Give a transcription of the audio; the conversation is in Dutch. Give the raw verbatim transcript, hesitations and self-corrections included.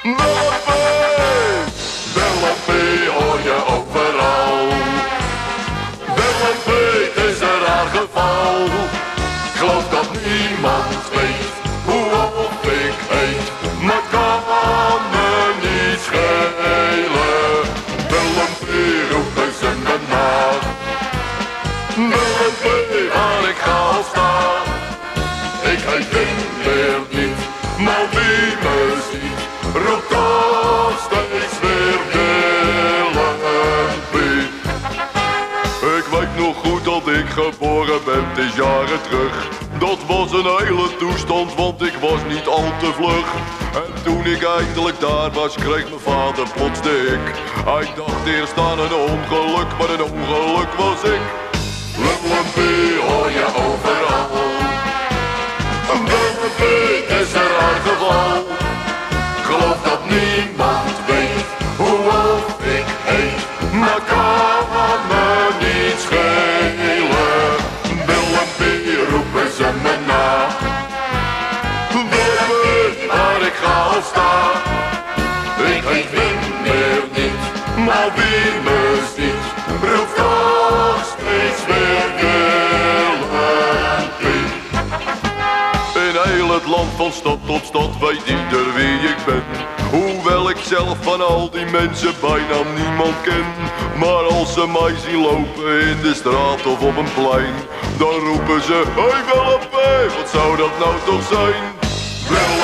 Willempie, Willempie hoor je overal. Willempie, het is een raar geval. Ik geloof dat niemand weet hoe of ik heet, maar kan me niet schelen. Willempie roepen ze me na. Willempie, waar ik ga of sta. Ik heet Wim weer niet, maar wie me ziet, roept toch steeds weer Willempie. Ik weet nog goed dat ik geboren ben, het is jaren terug. Dat was een hele toestand, want ik was niet al te vlug. En toen ik eindelijk daar was, kreeg mijn vader plots dik. Hij dacht eerst aan een ongeluk, maar een ongeluk was ik. Willempie hoor je overal. Willempie, het is een raar geval. Ik geloof dat niemand weet hoe of ik heet, maar kan me niet schelen. Willempie roepen ze me na. Willempie, waar ik ga of sta. Ik heet Wim meer niet, maar wie me ziet, roept toch steeds weer Willempie. In heel het land van stad tot stad weet ieder wie ik ben. Hoewel ik zelf van al die mensen bijna niemand ken. Maar als ze mij zien lopen in de straat of op een plein, dan roepen ze: hey Willempie, wat zou dat nou toch zijn? Willempie.